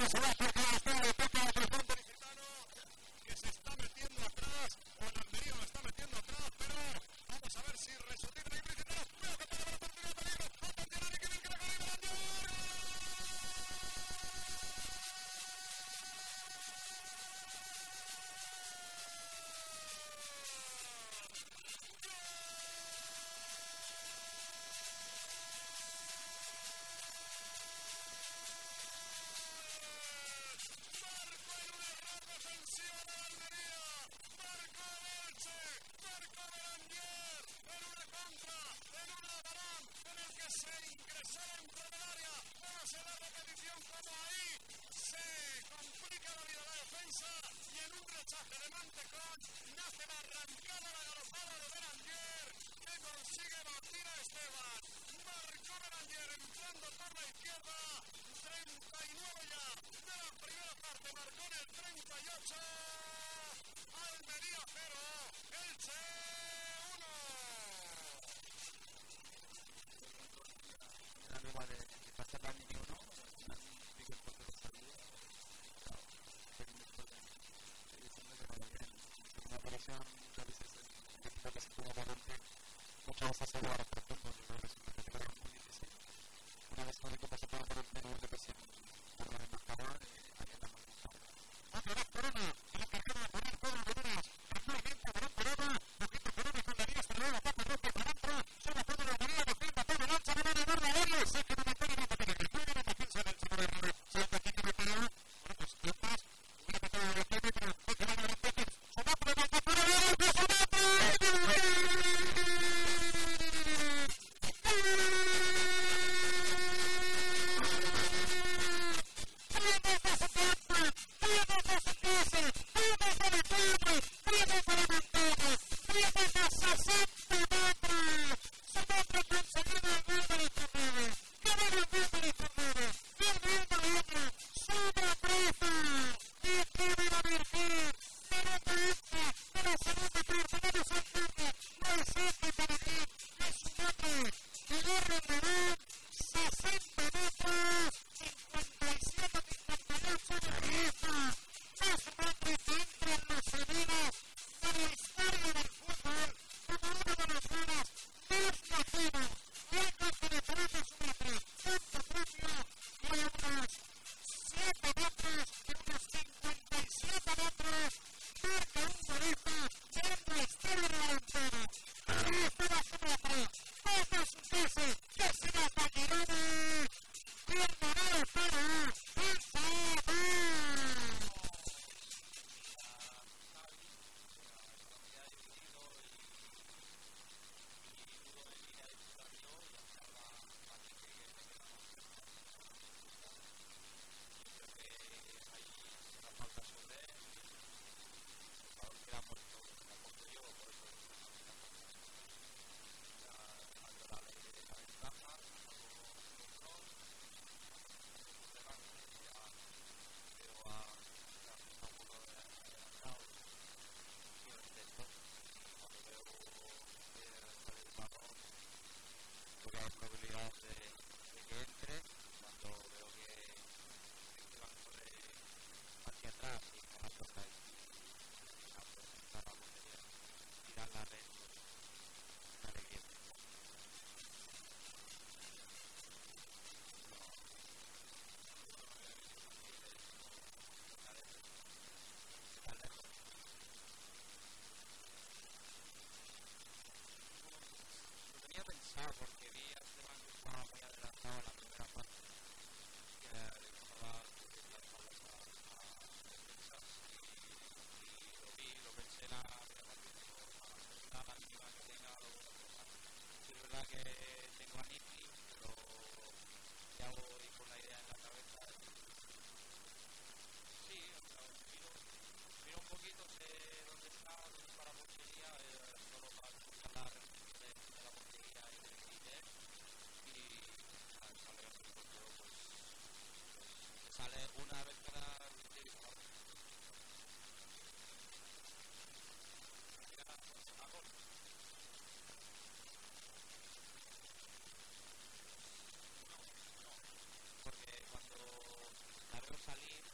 Porque cuando la veo salir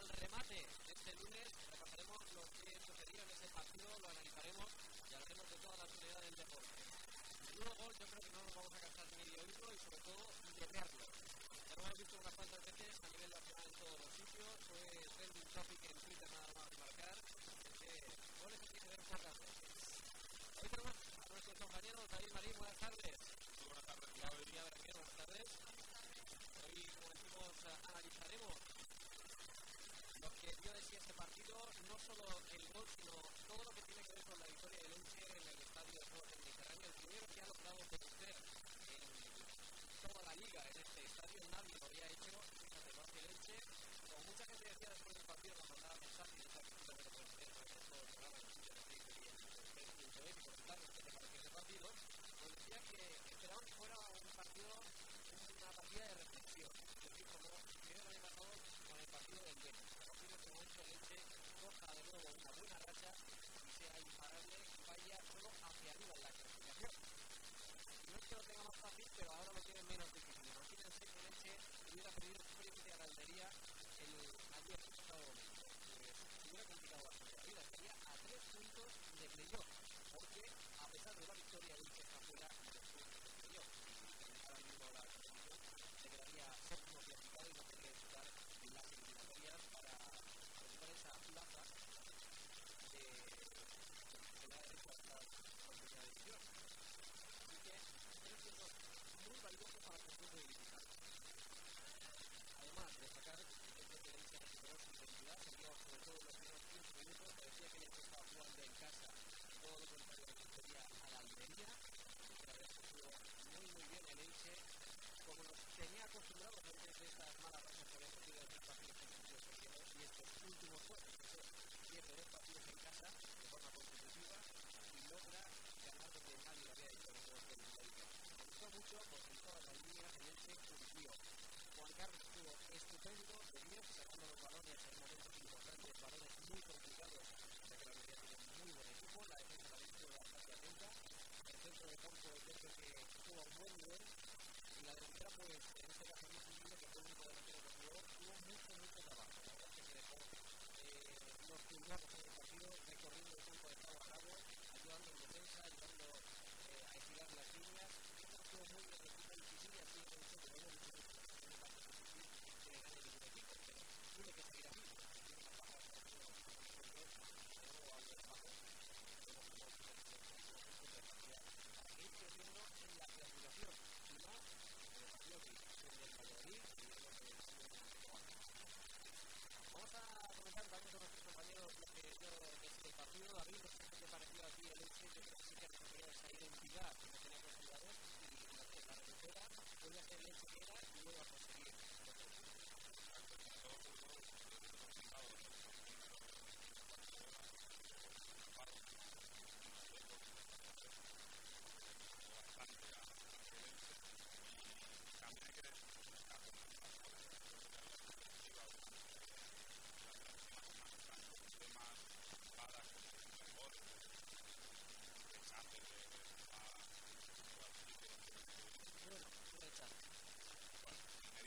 al remate este lunes. Repasaremos lo que sucedió en ese partido, lo analizaremos y hablaremos de toda la actualidad del deporte. El nuevo gol yo creo que no nos vamos a gastar ni de oírlo y sobre todo de verlo. Ya lo hemos visto unas cuantas veces a nivel nacional en todos los sitios. Fue trending topic en Twitter nada más marcar. Goles que tiene que ver pocas veces. Hoy tenemos a nuestros compañeros David Marín, buenas tardes. Muy buenas tardes, Claudia Berger, buenas tardes. Hoy, como decimos, analizaremos lo que dio de sí este partido, no solo el gol, sino todo lo que tiene que ver con la victoria del Elche en el estadio de Juegos del Mediterráneo. El primero que ha logrado vencer en toda la liga en este estadio, nadie lo había hecho, fíjate, más que el Elche. Como mucha gente decía después del partido, nos mandaba mensajes de esta cultura de los porteros en todo el programa, en Twitter, en Facebook y en Facebook.es, y comentarnos qué te pareció este partido, nos decía que esperaban que fuera un partido, una partida de reflexión, es decir, como el año pasado con el partido del Betis. A partir de este momento el Elche coja de nuevo una buena racha y sea imparable y vaya solo hacia arriba en la clasificación. No es que lo tenga más fácil, pero ahora lo tiene menos difícil. Imagínense que el Elche hubiera perdido frente a la Almería ayer, el sábado domingo. Pues hubiera complicado bastante la vida. Estaría a 3 puntos de playoff, porque a pesar de la victoria, el Elche está fuera de los puntos de playoff. Ahora mismo la competición se quedaría séptimo clasificado y no podría disputar las eliminatorias para ocupar esa plaza de la derecha hasta la primera división. Así que es siendo muy valioso para el conjunto de visitantes. Además, destacar que el Elche recuperó su identidad, se dio sobre todo en los primeros 15 minutos, parecía que el Elche estaba jugando en casa, todo lo contrario de lo que sería a la Almería, que la verdad es que estuvo muy bien el Elche, como nos tenía acostumbrados antes de estas malas rachas que habían tenido de 3 partidos consecutivos perdidos y estos últimos juegos, que fue 7 partidos en casa de forma consecutiva y logra ganar donde nadie lo había hecho en los juegos del Liga. Me gustó mucho porque en todas las líneas el Elche cumplió. Juan Carlos estuvo estupendo, de 10, sacando los balones en momentos importantes, balones muy complicados, ya que la Almería tiene muy buen equipo, la defensa también estuvo bastante atenta, el centro de campo yo creo que estuvo a un buen nivel, y la delantera, pues en este caso no Jiménez, que fue el único delantero que jugó, tuvo mucho trabajo. La verdad es que se dejó los pulgados en el partido, recorriendo el campo de cabo a cabo, ayudando en defensa, ayudando a estirar las líneas. Yo creo que estuvo muy bien el equipo y si sigue así, como he dicho, que no es un paso difícil que le gane ningún equipo, pero tiene que seguir así. Tiene que bajar hasta el nuevo equipo de fútbol, de nuevo al despacho, como se puede hacer de capacidad para que ir creciendo en la clasificación. Y más, el partido que hicieron del Valladolid y el otro del Vamos a comentar también con nuestros compañeros lo que dio desde el partido. David, no sé qué te pareció a ti el Elche, yo creo que sí que recuperó esa identidad que no tenía acostumbrados y la recupera, vuelve a ser el Elche que era y luego a conseguir los puntos. También hay que destacar temas paradas como el gol, el rechace Bueno, un rechace. Bueno,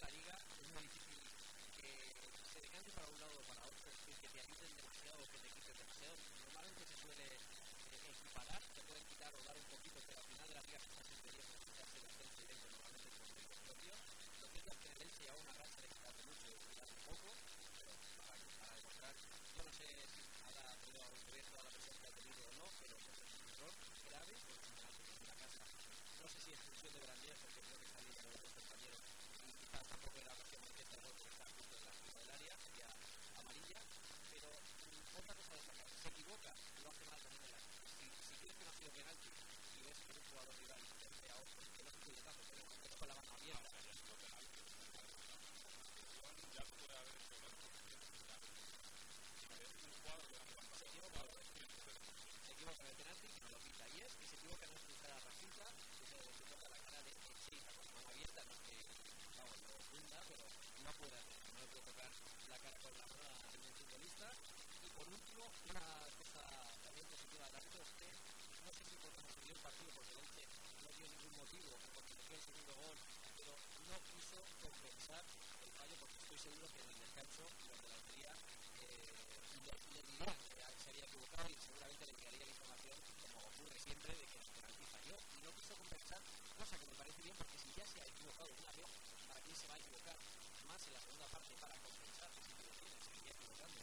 la Liga es muy difícil que se decante para un lado o para otro, es decir, que te ayuden demasiado o que te quiten demasiado. Normalmente se suele equiparar, te pueden quitar o dar un poquito, pero al final de la Liga se está siempre bien por quitarse el ascenso directo normalmente con méritos propios. Lo cierto es que en el Elche lleva una racha de quitarse mucho y de quitarse poco, pero para demostrar, yo no sé si habrá podido ver toda la presión que ha tenido o no, pero es un error grave por un penalti que es una casa. No sé si expulsión de Brandier, porque creo que está libre de los compañeros y quizás tampoco era prácticamente este error porque está justo en la fila del área, sería amarilla, pero otra cosa a destacar, se equivoca, lo hace mal también en la casa. Si crees que no ha sido penalti y ves que un jugador rival te hace a otro, que no es un puñetazo, pero con la mano abierta. Ya lo puede haber hecho el otro, un jugador de la levanta se equivoca en el penalti y no lo pita, y es que se equivoca en no expulsar a Rafita, que se toca la cara de Cheita con la mano abierta, no es que vamos, lo funda, pero no puede hacer, no le puede tocar la cara con la mano a ningún futbolista. Y por último, una cosa también positiva del árbitro es que no sé si podemos seguir el partido porque el Elche no dio ningún motivo porque metió el segundo gol, pero no quiso compensar el fallo porque estoy seguro que en el descanso los de la autoría le dirían que se había equivocado y seguramente le llegaría la información, como ocurre siempre, de que el penalti falló y no quiso compensar, cosa que me parece bien porque si ya se ha equivocado una vez, ¿para qué se va a equivocar más en la segunda parte para compensar esa equivocación? Se seguía equivocando.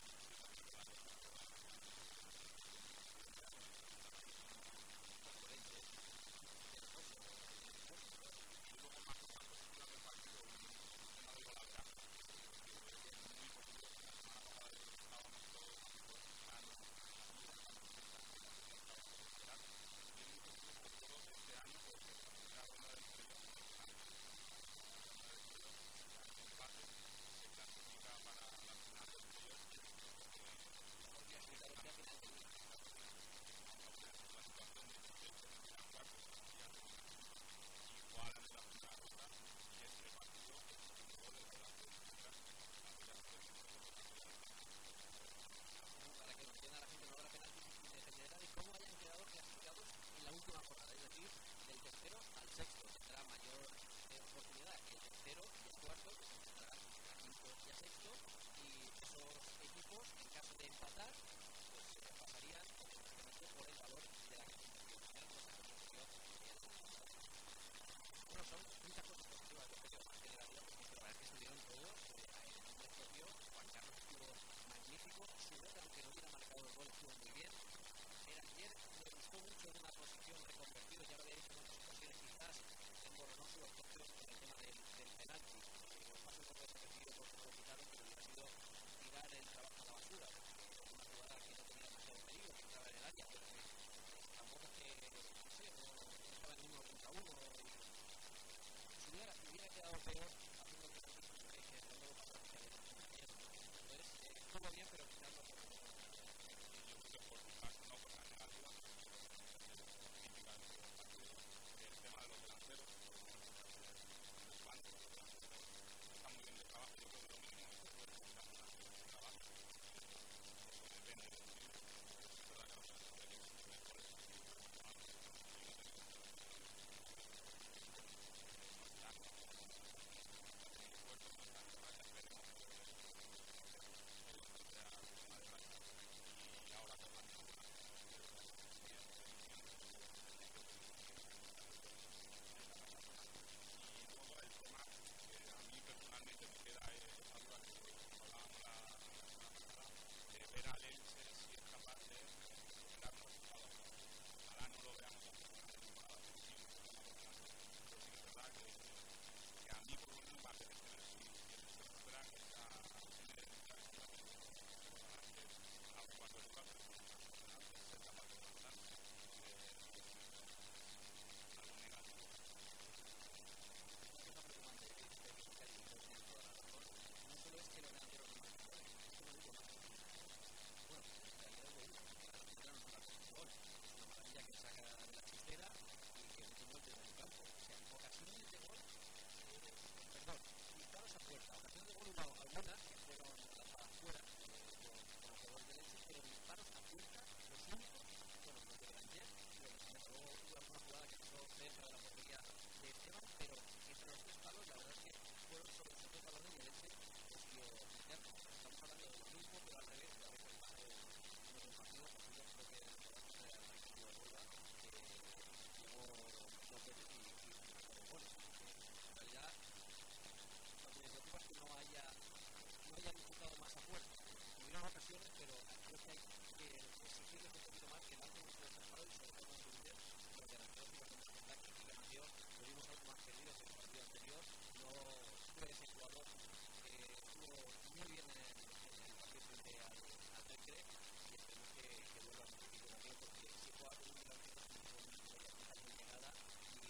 que el Arsenal se desarmado y sobre todo con Benítez, los delanteros y los centrales. Aquí que Mateo lo vimos algo más perdido que el partido anterior. No fue ese jugador que estuvo muy bien en el partido frente al Recre y esperemos que vuelva a conseguir también porque si juega con un delantero es muy muy llegada y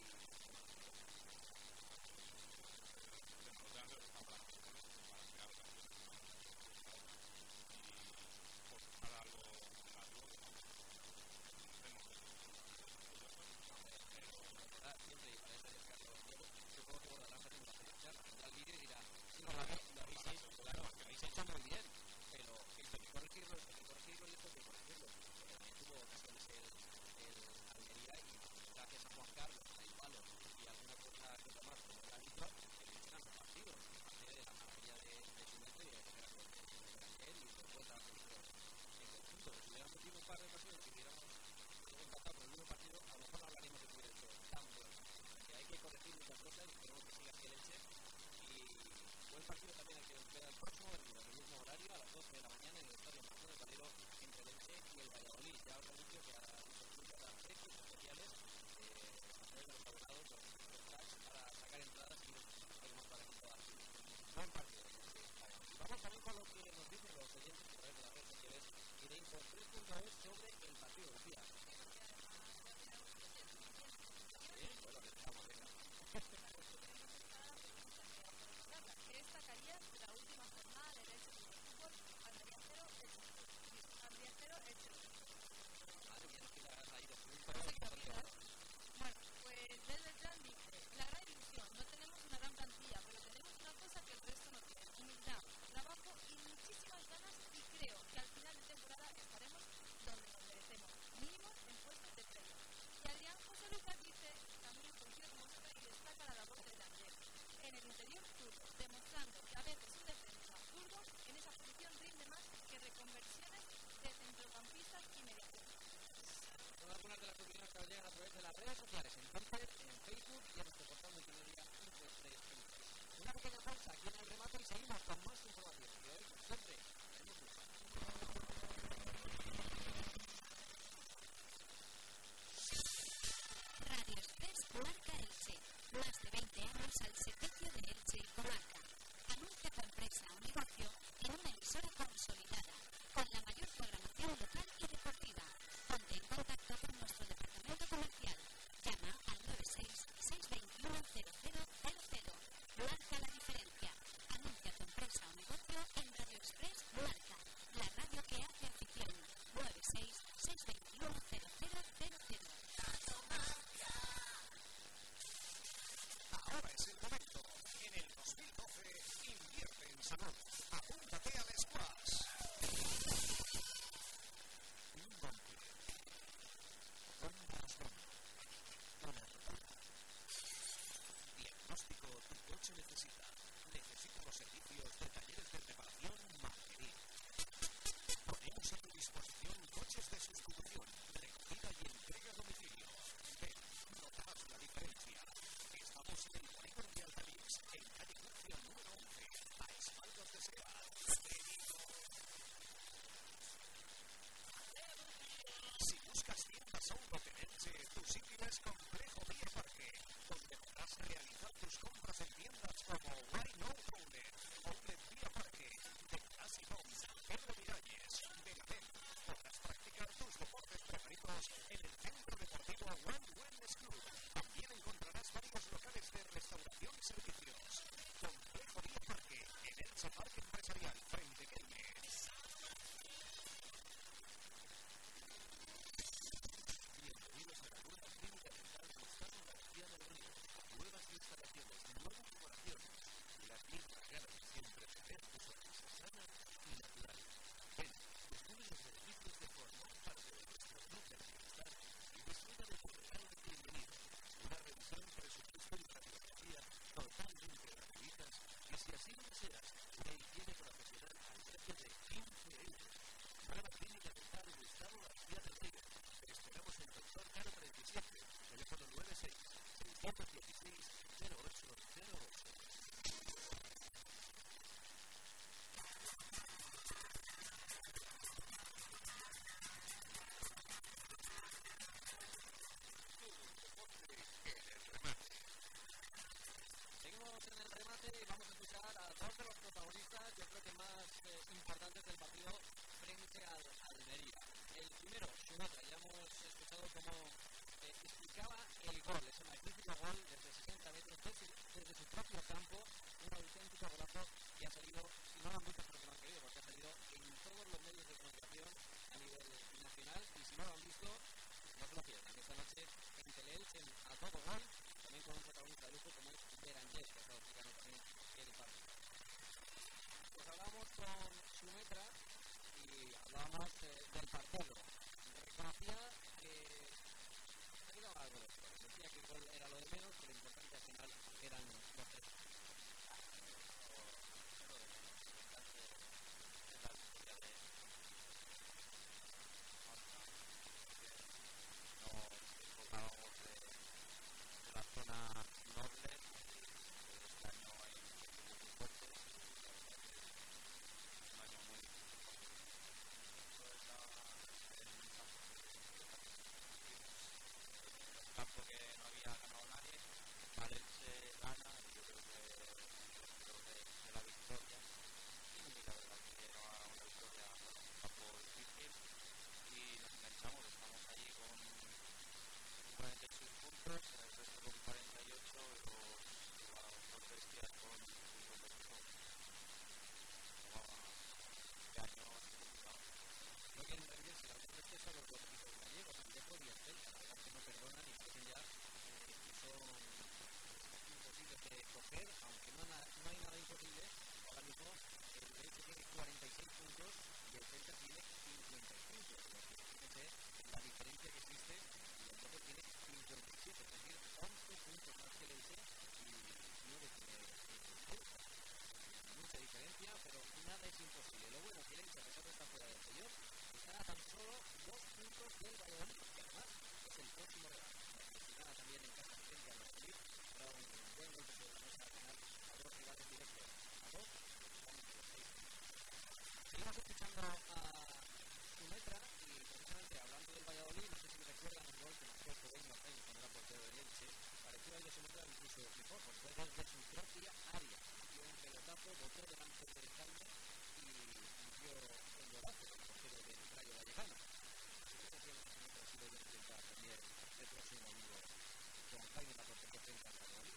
siempre y para eso arriesgarlo luego supongo que Bordalás también lo hace marchar tendrá el vídeo y dirá sí, no, lo habéis hecho, claro, lo habéis hecho muy bien pero esto hay que corregirlo y esto hay que corregirlo también tuvo ocasiones el Almería y gracias a Juan Carlos, a Ipalo y alguna cosa que otra más como el árbitro ganan los partidos aparte de la maravilla de su mente y de que era con él y de vuelta a nosotros en conjunto si hubiéramos metido un par de ocasiones y hubiéramos empatado con el mismo partido a lo mejor no hablaríamos de que hubiera hecho tan bueno que hay que corregir muchas cosas y esperemos que siga así el Elche y buen partido también el que nos queda el próximo en el mismo horario a las 12 de la mañana en el Estadio Martínez Valero entre el Elche y el Valladolid ya os anuncio que a las precios especiales a través de los abonados los tracks para sacar entradas y algo más para que pueda buen partido y vamos también con lo que nos dicen los oyentes a través de las redes sociales y de Info 3.es sobre el partido de Lucía bueno, vamos, venga. ¿Qué destacarías de la última jornada del Elche Fútbol Club Andrea Cero Elche? Madre mía, no quitas ahí de puntos. Bueno, pues desde el plan dice, la gran ilusión, no tenemos una gran plantilla, pero tenemos una cosa que el resto no tiene, humildad, trabajo y muchísimas ganas y creo que al final de temporada estaremos donde nos merecemos, mínimo en puestos de premio. Y Adrián José Lucas dice, también coincide con vosotros y destaca la labor del delantero. En el interior zurdo, demostrando que a veces un defensa zurdo en esa posición rinde más que reconversiones de centrocampistas y mediaciones. Son algunas de las opiniones que nos llegan a través de las redes sociales, en Twitter, en Facebook y en nuestro portal multimedia Info3.es. Una pequeña pausa aquí en el remate y seguimos con más información. Y hoy, como siempre, tenemos lujo. Radio Express Comarca Elche. Más de 20 años al servicio de Elche y Comarca. Anuncia tu empresa o negocio en una emisora consolidada, con la mayor programación local y deportiva. Ponte en contacto con nuestro departamento comercial. Llama al 96-621-0000. Marca la diferencia. Anuncia tu empresa o negocio en Radio Express Comarca, la radio que hace afición. 96-621-0000. Ahora es el momento. En el 2012 invierte en salud. Apúntate al Squash. Un golpe. Ondas Bono. Una rotura. Diagnóstico tu coche necesita. Necesita los servicios de talleres de reparación Margerín. Ponemos a tu disposición coches de sustitución, recogida y entrega a domicilio. Ven, notarás la diferencia. Estamos en el polígono de Altamix, en calle Murcia número 11, a espaldas de SEAT. Si buscas tiendas Outlet en Elche, tu sitio es Complejo Vía Parque, donde podrás realizar tus compras en tiendas como Wine Outlet, Outlet Vía Parque, The Classic Home, Pedro Miralles, Benavent. Podrás practicar tus deportes preferidos en el Centro Deportivo One Wellness Club. También encontrarás varios locales de restauración y servicios. Complejo Vía Parque, en Elche Parque Empresarial, frente a Kelmes. Bienvenidos a la nueva clínica dental Gustavo García del Río. Nuevas instalaciones, nueva decoración. La clínica gana siempre tener tu sonrisa sana y natural. Ven, descubre los beneficios de formar parte de nuestro club de bienestar y disfruta de tu regalo de bienvenida. Una revisión, presupuesto y radiografía totalmente gratuitas y si así lo deseas, una higiene profesional al precio de 15 euros. Nueva clínica dental Gustavo García del Río. Te esperamos en Doctor Caro 37, teléfono 96-616-0808. auténtico golazo que ha salido, si no lo han visto porque no han querido, porque ha salido en todos los medios de comunicación a nivel nacional, y si no lo han visto, no se lo pierdan. Esta noche en Teleelche, a todo gol, también con un protagonista de lujo como es Berenguer, que ha estado explicando también el partido. Pues hablábamos con Sumetra y hablábamos del partido. Reconocía que ha quedado algo de eso. Decía que el gol era lo de menos, pero lo importante al final eran los tres. La zona norte, este año hay un equipo muy fuerte, es un año muy difícil. Eso es el mensaje el campo que no había ganado nadie, Valencia se gana y yo creo que de la victoria, y la verdad que era una victoria, bueno, un campo difícil y nos enganchamos, estamos allí con 46 puntos, el resto con 48 y los bestias con 55. Este año es complicado. Creo que en realidad si las dos bestias son los dos equipos gallegos, el Depor y el Celta, la verdad que no perdonan y dicen ya que son imposibles de coger, aunque no hay nada imposible. Ahora mismo el Elche tiene 46 puntos y el Celta tiene 55. Fíjense la diferencia que existe, y el Depor tiene 57, es decir, 11 puntos más que el Elche y 9 tiene el Celta. Mucha diferencia, pero nada es imposible. Lo bueno es que el Elche, a pesar de estar fuera del playoff, está a tan solo 2 puntos del Valladolid, que además es el próximo rival. Si gana también en casa frente al Valladolid, será un buen golpe sobre la mesa al ganar a dos rivales directos. A dos, estamos en los 6. Seguimos escuchando a Sumetra y precisamente hablando del Valladolid, no sé si recuerdan el gol que marcó Cobeño Jaime cuando era portero del Elche, pareció al de Sumetra incluso mejor, porque fue gol de su propia área. Dio un pelotazo, botó delante del Jaime y dio el golazo del portero del Rayo Vallecano. ¿Qué sensaciones de Sumetra si debe enfrentar también el próximo domingo con Jaime en la portería frente al Valladolid?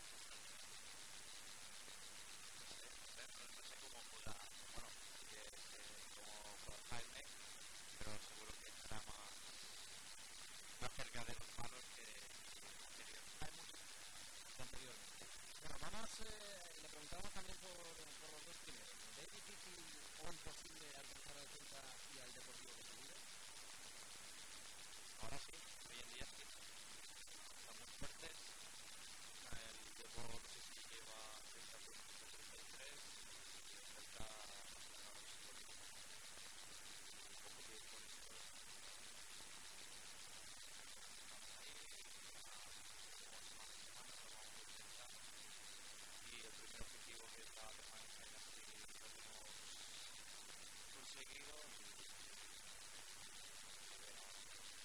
No sé cómo pueda, bueno, como por Jaime, pero seguro que estará más cerca de los palos que anterior. Hay muchos anteriormente. Bueno, vamos, le preguntamos también por los dos primeros. ¿Es difícil o imposible alcanzar al Celta y al Deportivo de Sevilla? Ahora sí, hoy en día sí. Estamos fuertes. El Depor no sé si lleva 30 puntos de 33 y el Celta más o menos por un poco de por eso. Estamos ahí, como semana a semana nos vamos a intentar y el primer objetivo que es la permanencia en así lo hemos conseguido y a ver ahora.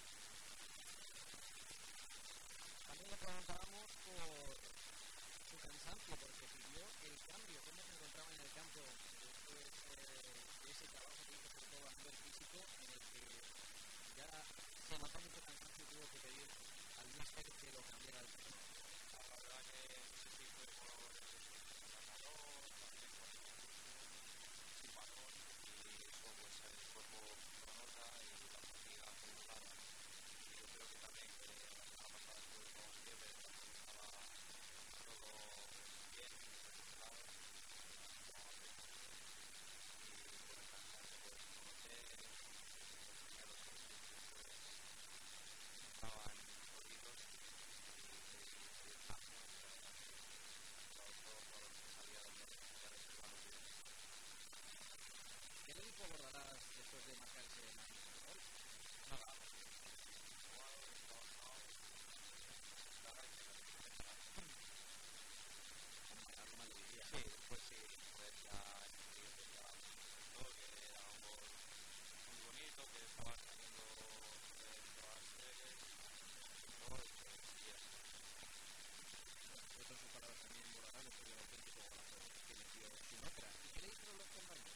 También le preguntábamos por su cansancio, porque pidió el cambio, cómo se encontraba en el campo después de ese trabajo que hizo sobre todo a nivel físico, en el que ya se notó mucho cansancio y tuvo que pedir al míster que lo cambiara al terreno. La verdad que no sé si fue por el sacador, también por sin balón y eso pues el cuerpo lo nota y la fatiga acumulada. Y yo creo que también que la semana pasada estuve con Fiebre, cuando estaba todo bien y recuperado, como a ritmo. Y por el cansancio pues lo noté, los primeros 6 meses pues estaban jodidos y pedí cambio y la verdad que todos los jugadores que salieron de reserva lo pidieron. ¿Qué le dijo Bordalás después de marcar ese gol? Nada, jugado, trabajado, nada y que la diferencia. Algo más le diría. Sí, después sí, pues ya en el vídeo que ya comentó que era un gol muy bonito, que estaba saliendo de todas series, y que siguiera. Bueno, sus palabras también Bordalás después del auténtico golazo que metió Sumetra. ¿Y qué le dijeron los compañeros?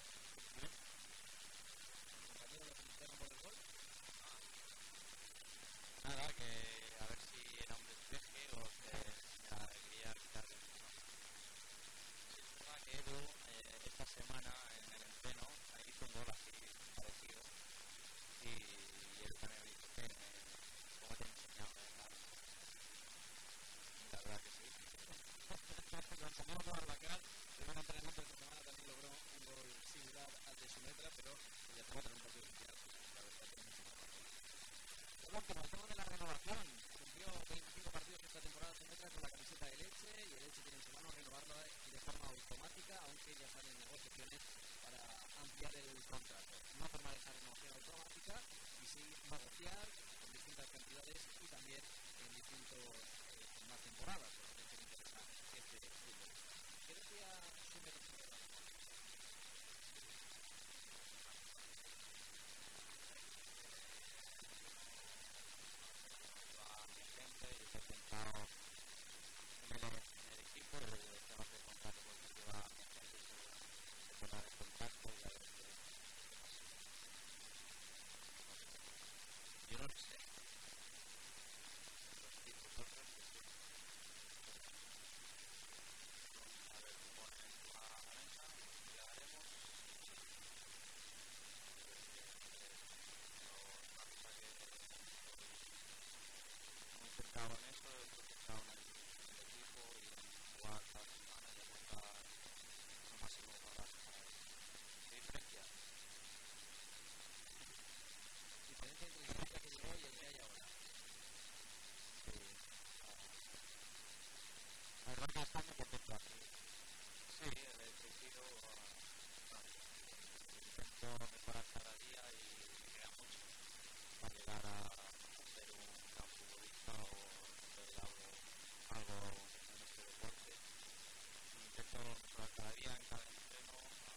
¿Los compañeros le felicitaron por el gol? Nada, que a ver si era un despeje o que era alegría quitarle encima. Sí, es verdad que semana en el entreno, ahí hizo un gol así parecido. Y él también me dijo que, como te he enseñado, la verdad que sí. Con Samuel Barbacar, en un entrenamiento esta semana también logró un gol similar al de su letra, pero ya estamos en un partido oficial. La verdad que mucho más fácil. Por último, el tema de la renovación. Cumplió 25 partidos esta temporada su letra con la camiseta del Elche y el Elche tiene en su mano renovarlo de forma automática, aunque ya salen negociaciones para ampliar el contrato. No formar esa renovación automática y sí negociar con distintas cantidades y también en distintos más temporadas. Este fútbol. ¿Qué decía su metro? Mi gente, yo he sentado en el equipo, estamos en contacto con el que lleva mi gente, se pone en contacto y a ver qué pasa. Yo no lo sé. Los tipos otros que sí. A ver qué ponen encima de la mesa, ya haremos. Una cosa que hemos centrado en eso, hemos centrado en el equipo y en jugar cada semana y aportar lo máximo para ¿qué diferencia? Diferencia entre el Sevilla que llegó y el que hay ahora. Sí. La verdad que estamos contentos aquí. Sí, he crecido, intento mejorar cada día y me queda mucho para llegar a ser un gran futbolista o hacer algo en este deporte. Intento mejorar cada día, en cada entreno,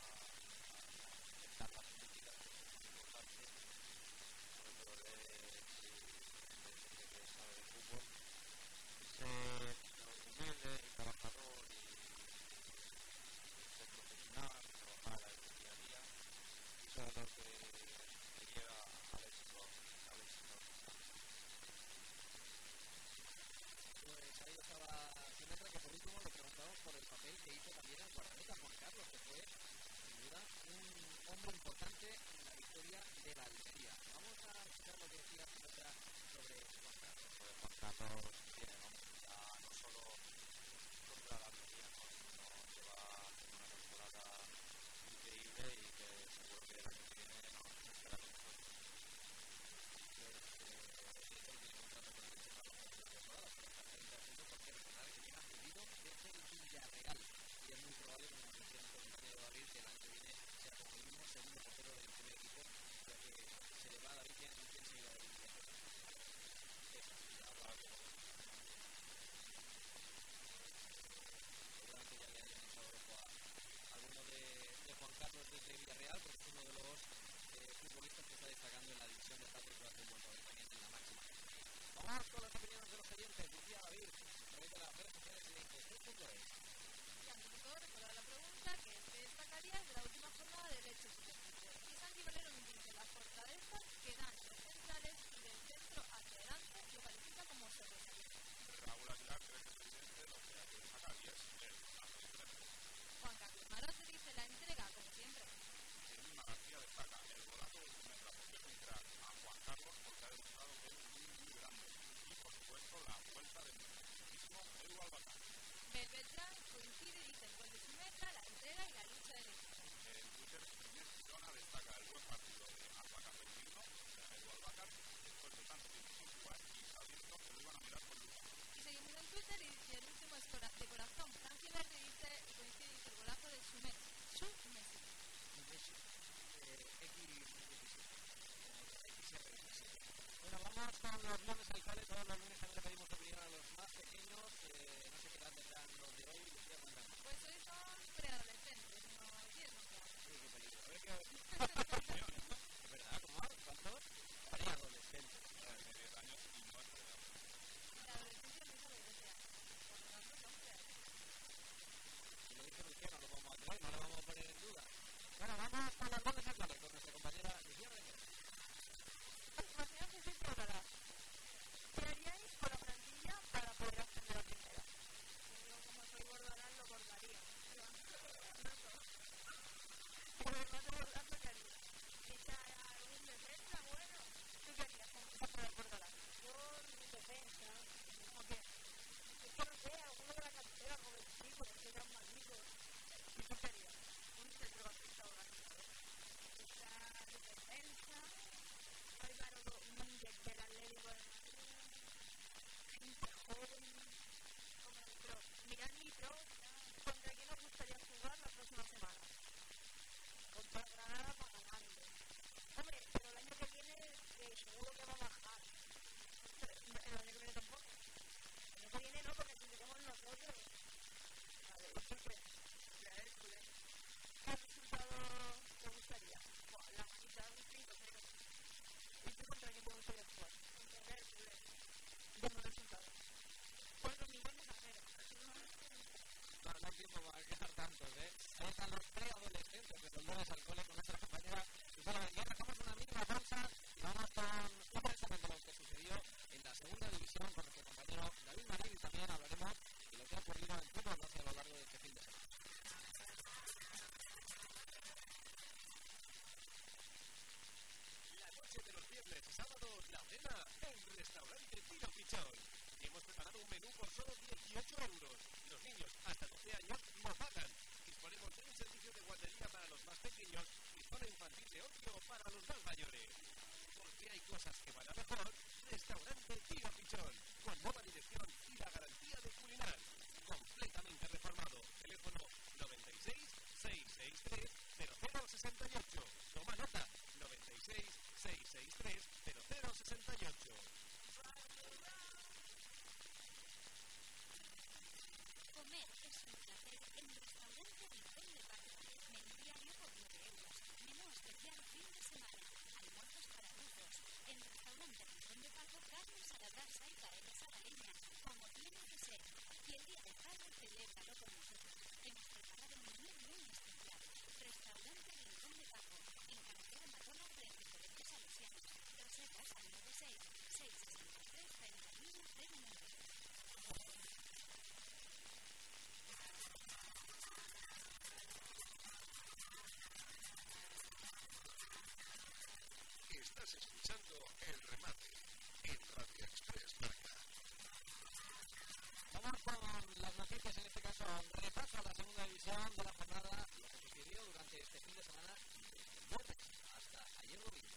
a aceptar las críticas, que es importante, sobre todo de gente que sabe de fútbol, y ser humilde y trabajador y ser profesional, trabajar el día a día, y eso es lo que te lleva al éxito. Pues ahí estaba Sinatra, que por último le preguntamos por el papel que hizo también el guardameta Juan Carlos, que fue, sin duda, un hombre importante en la victoria de la Almería. Vamos a escuchar lo que decía Sinatra sobre Juan Carlos. Pues Juan Carlos tiene nombre, ya no solo contra la Almería, ¿no? Sino que va a hacer una temporada increíble y que seguro que el año que viene nos estará con nosotros. Porque recordar que llega cedido desde el Villarreal y es muy probable que una decisión con Antonio David que el año que viene sea como mínimo segundo portero del primer equipo, ya que se le va a David quién se iba a David. Seguramente ya le hayan echado ojo a alguno de Juan Carlos desde Villarreal, porque es uno de los futbolistas que está destacando en la división de Patria, que hace un buen papel también en la máxima. Vamos con las opiniones de los oyentes. Decía David, a través de las redes sociales y de Infoes. Y antes de todo, recordar la pregunta que es: ¿qué destacarías de la última jornada del Elche Superfútbol? Y Santi Valero nos dice: las fortalezas que dan los centrales y del centro hacia adelante lo califica como sobresaliente. Raúl Aguilar cree que es evidente lo que hay que destacar y es el paso diferente. Juan Carlos Marote dice: la entrega, como siempre. Emilio García destaca el golazo de su metra, porque es central a Juan Carlos porque ha demostrado que es muy grande. Y por supuesto la vuelta del mismo Edu Albacar. Beltrán coincide y dice: el gol de su metra, la entrega y la lucha del equipo. En Twitter, Jiménez Girona destaca el buen partido de Albacar del Signo, o sea, Edu Albacar, después de tanto tiempo sin jugar y sabiendo que lo iban a mirar con lupa. Y seguimos en Twitter y el último es de corazón. Francia Verde dice y coincide y dice: el golazo de su Messi. Su Messi. Bueno, vamos con los lunes alcaldes. Todos los lunes también le pedimos opinión a los más pequeños. No sé qué edad tendrán los de hoy. Lucía, cuéntanos. Pues hoy son preadolescentes, unos 10 no sé. Sí, qué peligro. A ver qué... ¿Es verdad? ¿Cómo? ¿Cuántos? Preadolescentes. De 10 años y no es verdad. La adolescencia no sabe de sea. Por lo tanto, son preadolescentes. Si lo dice Lucía, no lo vamos a creer, no lo vamos a poner en duda. Bueno, vamos con los lunes alcaldes con nuestra compañera Lucía Requer. Imagínate si se hablará. ¿Qué haríais con la plantilla para poder ascender a primera? Yo, como soy Bordalán, lo bordaría. euros. Los niños hasta 12 años no pagan. Disponemos de un servicio de guardería para los más pequeños y zona infantil de ocio para los más mayores. Porque hay cosas que van a mejor. Restaurante Tío Pichón, con nueva dirección y la garantía de Culinar. Completamente reformado. Teléfono 96 663 0068. Toma nota. 96 663 0068. Comer es un placer en el restaurante Rincón de Paco. Menú diario por 9 euros. Menú especial fin de semana. Almuerzos para adultos. En el restaurante Rincón de Paco, carnes a la brasa y paellas a la leña, como tiene que ser. Y el día del padre, celébralo con nosotros. Hemos preparado un menú muy especial. Restaurante Rincón de Paco, en carretera Madona, frente a Colegio Salesiano. Reservas al 96 663 3109. Estás escuchando El Remate en Radio Express Marca. Vamos con las noticias, en este caso repaso a la segunda división de la jornada, lo que sucedió durante este fin de semana, desde el viernes hasta ayer domingo.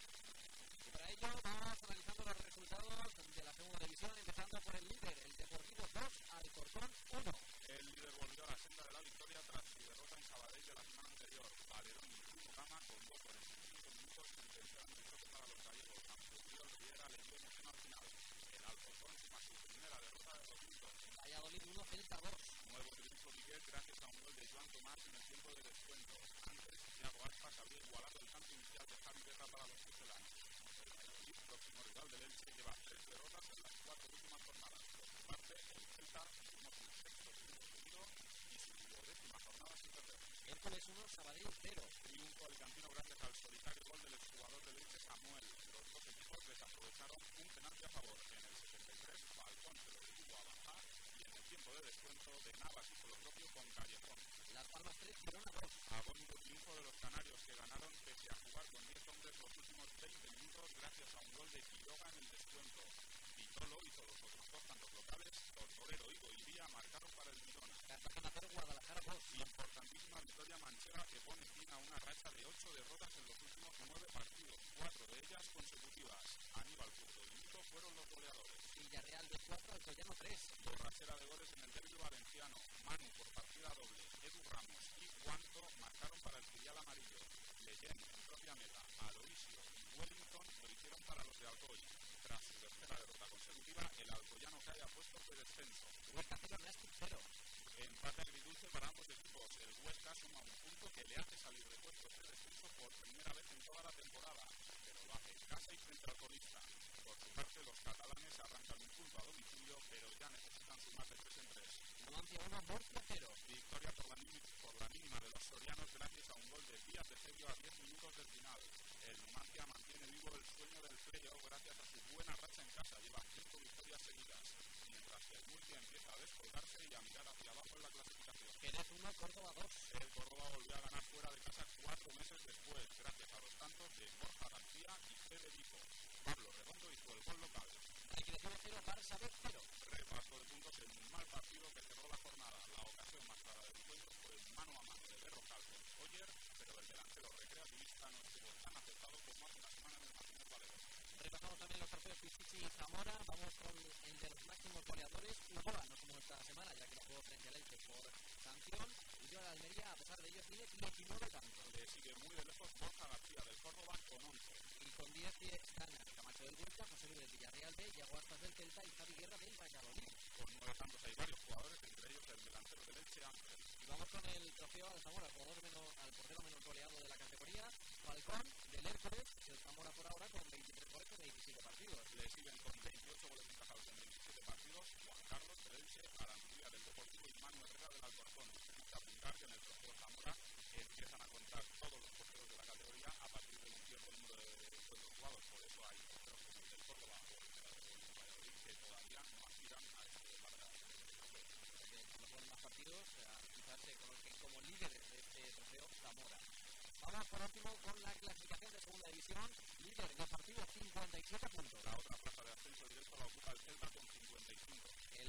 Y para ello vamos analizando los resultados de la segunda división, empezando por el líder, el Deportivo 2, Alcorcón 1. El líder volvió a la senda de la victoria tras su derrota en Sabadell de la semana anterior. Valerón y Primo Gama con 2 por 45 minutos sentenciaron el choque para los gallegos. Aunque Río Riera le dio emoción al final. El Alcorcón suma su primera derrota de 2 minutos. Valladolid 1, Celta 2. Nuevo triunfo Miguel gracias a un gol de Joan Tomás en el tiempo de descuento. Antes, Thiago Aspas había igualado el tanto inicial de Javi Guerra para los pucelanos. El Valladolid, próximo rival del Elche, lleva 3 derrotas en las 4 últimas jornadas. Por su parte, el Celta sumó su sexto triunfo seguido y su 10ª jornada sin perder. Miércoles 1, Sabadell 0. Triunfo alicantino gracias al solitario gol del exjugador del Elche, Samuel. Los dos equipos desaprovecharon un penalti a favor. En el 73, Falcón se lo detuvo a bajar y en el tiempo de descuento de Navas hizo lo propio con Callejón. Las Palmas 3, Girona 2. Agónico triunfo de los canarios que ganaron pese a jugar con 10 hombres los últimos 20 minutos gracias a un gol de Quiroga en el descuento. Vitolo hizo los otros dos tantos locales. Tortorero y Goiría marcaron para el Girona. Cartagena 0, Guadalajara 2. Importantísima victoria manchega que pone fin a una racha de 8 derrotas en los últimos 9 partidos, 4 de ellas consecutivas. Aníbal Curto y Nito fueron los goleadores. Villarreal de 4, Alcoyano 3. Borrachera de goles en el derbi valenciano. Manu por partida doble. Edu Ramos y Juanto marcaron para el filial amarillo. Leyen en propia meta. Aloisio y Wellington lo hicieron para los de Alcoy. Tras su tercera derrota consecutiva, el Alcoyano cae a puestos de descenso. Huesca 0, Nastic 0. Empate agridulce para ambos equipos. El Huesca suma un punto que le hace salir de puestos de descenso por primera vez en toda la temporada, pero lo hace en casa y frente al colista. Por su parte, los catalanes arrancan un punto a domicilio, pero ya necesitan sumar de 3 en 3. Numancia 1, Murcia 0. Victoria por la mínima de los sorianos gracias a un gol de Díaz de Sergio a 10 minutos del final. El Numancia mantiene vivo el sueño del playoff gracias a su buena racha en casa. Lleva 5 victorias seguidas, mientras que el Murcia empieza a descolgarse y a mirar hacia abajo en la clasificación. Jerez 1, Córdoba 2. El Córdoba volvió a ganar fuera de casa 4 meses después, gracias a los tantos de Borja García y Federico. Pablo Redondo hizo el gol local. Recreación 0, Barça B 0. Reparto de puntos en un mal partido que cerró la jornada. La ocasión más clara del encuentro fue el mano a mano de Berrocal con Oyer, pero el delantero recreativista no estuvo tan acertado como hace una semana en el Martínez Valero. Repasamos también los trofeos Pichichi y Zamora. Vamos con el de los máximos goleadores. Ugoa no como esta semana, ya que no jugó frente al Elche por sanción. Y yo a la Almería, a pesar de ello, tiene 19 tantos. Le sigue muy de lejos Borja García del Córdoba con 11. Y con 10 están Camacho del Huesca, José Luis del Villarreal B, Yago Aspas del Celta y Javi Guerra del Valladolid. Con 9 tantos hay varios jugadores, entre ellos el delantero del Elche, Ángel. Y vamos con el trofeo al Zamora, al portero menos goleado de la categoría. Falcón del Hércules, el Zamora por ahora con 23 goles en 27 partidos. Le siguen con 28 goles encajados en 27 partidos Juan Carlos del Elche, Arancía del Deportivo y Manu Herrera del Alcorcón. Tenemos que apuntar que en el trofeo Zamora empiezan a contar todos los porteros de la categoría a partir de un cierto número de encuentros jugados. Por eso hay porteros como el del Córdoba o el del Valladolid que todavía no aspiran a esta larga trofeo. Cuando juegan más partidos, quizás se coloquen como líderes de este trofeo Zamora. Vamos por último con la clasificación de segunda división. Líder Deportivo 57 puntos. La otra plaza de ascenso directo la ocupa el Celta con 55. El play-off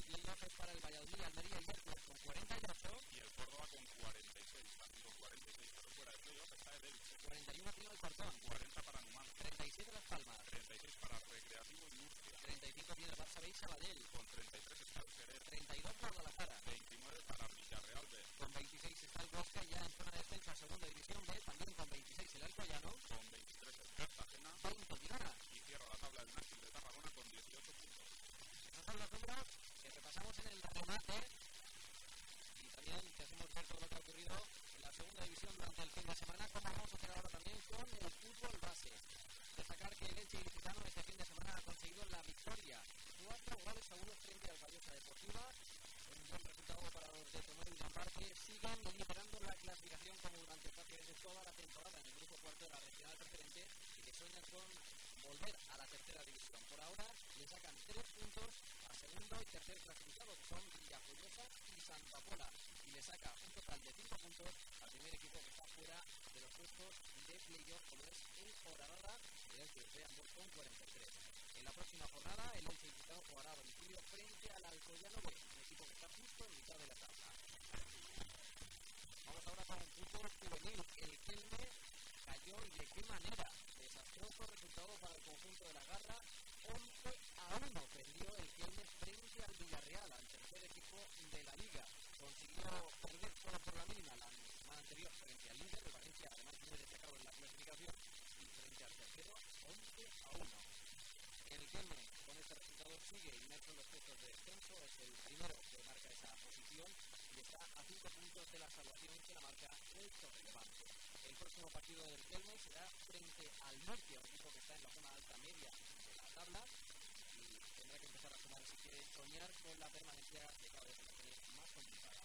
puntos para el Valladolid, Almería y Hércules con 48. Y el Córdoba con 46, también con 46, pero fuera de playoff está el Elche. 41 tiene el Cortón. 40 para Numancia. 37 Las Palmas. 36 para Recreativo y Murcia. 35 tiene el Barça B y Sabadell. Con 33 está el Jerez. 32 Guadalajara. 29 para Villarreal B. Con 26 está el Huesca ya en zona de descenso, segunda división B, también con 26 el Alcoyano. Con 23 el Cartagena. 20 Girona. Y cierra la tabla el Nájil de Tarragona con 18 puntos. Esos son los números que repasamos en el remate y también que hacemos ver todo lo que ha ocurrido en la segunda división durante el fin de semana, como vamos a hacer ahora también con el fútbol base. Destacar que el Elche Ilicitano este fin de semana ha conseguido la victoria 4-1 frente al Vallosa Deportiva. Un buen resultado para los de Tomás y Lambarque. Siguen liderando la clasificación como durante prácticamente toda la temporada en el grupo cuarto de la regional preferente y que sueñan con volver a la tercera división. Por ahora le sacan 3 puntos a segundo y tercer clasificado, que son Villajoyosa y Santa Pola, y le saca un total de 5 puntos al primer equipo que está fuera de los puestos de playoff, como es el Horadada, el Elche de ambos con 43. En la próxima jornada el Elche Ilicitano jugará a domicilio frente al Alcoyano B, un equipo que está justo en mitad de la tabla. Vamos ahora con un fútbol juvenil. El Kelme cayó y de qué manera. Desastroso resultado para el conjunto de la Garra. 11-1 perdió el Kelme frente al Villarreal, al tercer equipo de la liga. Consiguió perder solo por la mínima la semana anterior frente al líder de Valencia, además muy destacado en la clasificación, y frente al tercero 11-1. El Kelme con este resultado sigue inmerso en los puestos de descenso, es el primero que marca esa posición y está a 5 puntos de la salvación que la marca el Torrelevante. El próximo partido del Kelme será frente al Murcia, un equipo que está en la zona alta media de la tabla y tendrá que empezar a sumar si quiere soñar con la permanencia que cada vez la tiene más complicada.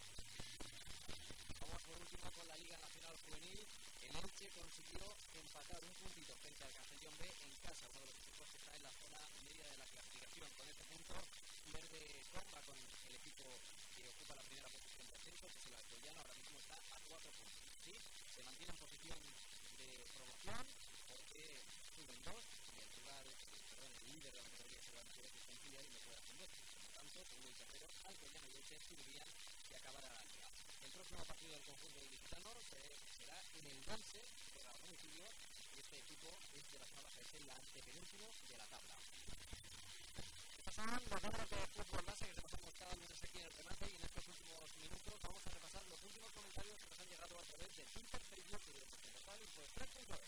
Vamos por último con la Liga Nacional Juvenil. El Elche consiguió empatar un puntito frente al Castellón B en casa, uno de los equipos que está en la zona media de la clasificación. Con este punto pierde comba con el equipo que ocupa la primera posición de ascenso, que es el Alcoyano, ahora mismo está a 4 puntos. ¿Sí? Se mantiene en posición de promoción porque suben 2 y el líder de la categoría se va a meter en filial y no puede ascender. Por lo tanto, segundo y tercero, Alcoyano y Elche subirían y acabará la liga. El próximo partido del conjunto ilicitano será en el Danse, será a domicilio, y este equipo es de la zona baja, es el antepenúltimo de la tabla. Estos son los números de fútbol base que repasamos cada lunes aquí en el remate, y en estos últimos minutos vamos a repasar los últimos comentarios que nos han llegado a través de Twitter, Facebook y de nuestro portal Info3.es.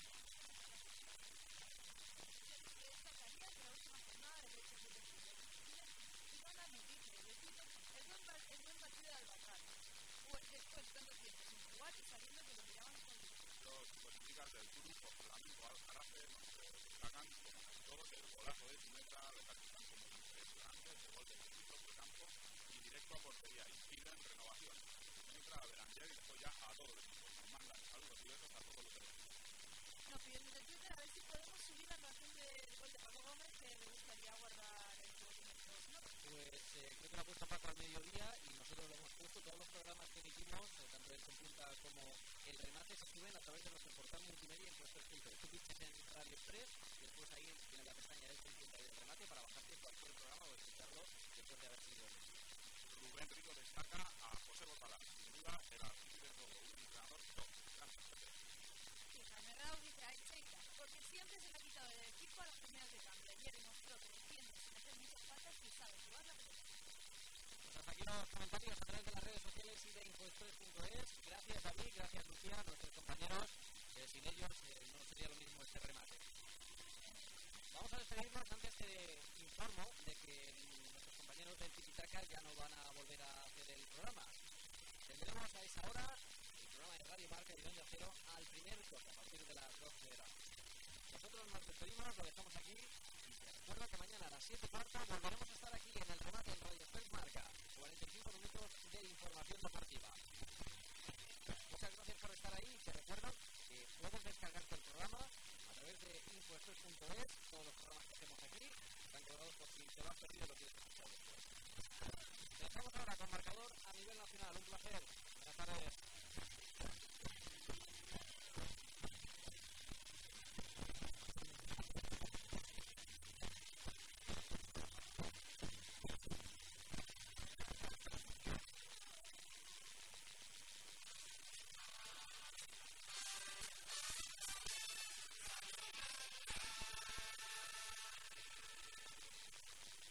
El buen partido de Albatraz. Después de tanto tiempo sin jugar y sabiendo que lo miraban con Los futbolistas del grupo Flamengo Aljarafe nos destacan como todos el golazo de Chumeta, le califican como impresionante el gol de Chumeta por campo y directo a portería y piden renovación. Entra a Belanger y después ya a todo el equipo. Nos mandan saludos y besos a todos los equipos. Nos piden desde Twitter a ver si podemos subir la relación del gol de Paco Gómez, que me gustaría guardar en los minutos, ¿no? Pues creo que lo ha puesto Paco al mediodía y nosotros lo hemos puesto. Todos los programas que emitimos, tanto el Conjunta como el remate, se suben a través de nuestro portal multimedia en Info3.es. Tú pinches en Radio Express y después ahí en la pestaña del Conjunta y del remate para bajarte cualquier programa o escucharlo después de haber sido emitido. Rubén Rico destaca a José Botala, sin duda el artista de todo, un entrenador top. Sí, Jaime Raúl dice, ay, checa, porque siempre se le ha quitado del equipo a las primeras de cambio. Ayer demostró que defiende sin hacer muchas faltas y sabe jugar la pelota. Pues hasta aquí los comentarios a través de las redes sociales y de Info3.es. Gracias a mí, gracias Lucía, a nuestros compañeros. Sin ellos no sería lo mismo este remate. Vamos a despedirnos. Antes te informo de que nuestros compañeros del Tiki-Taka ya no van a volver a hacer el programa. Tendremos a esa hora el programa de Radio Marca y Onda Cero al primer corte, a partir de las 12 de la noche. Nosotros nos despedimos, lo dejamos aquí y te recuerdo que mañana a las 7:15 volveremos a estar aquí en el remate en Radio Express Marca. 45 minutos de información deportiva. Muchas gracias por estar ahí y te recuerdo que puedes descargarte el programa a través de Info3.es. Todos los programas que hacemos aquí están colgados por si te lo has perdido lo quieres escuchar después. Te dejamos ahora con marcador a nivel nacional. Un placer. Buenas tardes.